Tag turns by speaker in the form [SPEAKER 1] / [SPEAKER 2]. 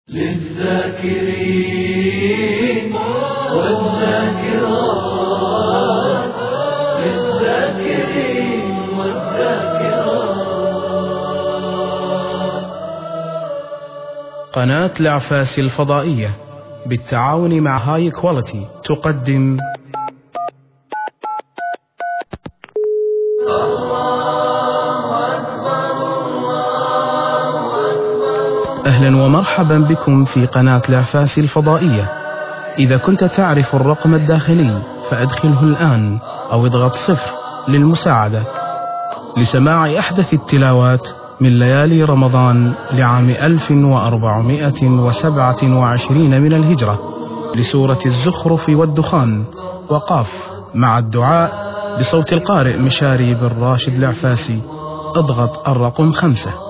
[SPEAKER 1] للذاكرين والذاكرات، للذاكرين والذاكرات.
[SPEAKER 2] قناة العفاس الفضائية بالتعاون مع هاي كواليتي تقدم أهلا ومرحبا بكم في قناة العفاس الفضائية. إذا كنت تعرف الرقم الداخلي فأدخله الآن أو اضغط 0 للمساعدة لسماع أحدث التلاوات من ليالي رمضان لعام 1427 من الهجرة لسورة الزخرف والدخان وقاف مع الدعاء بصوت القارئ مشاري بن راشد العفاسي. اضغط الرقم 5.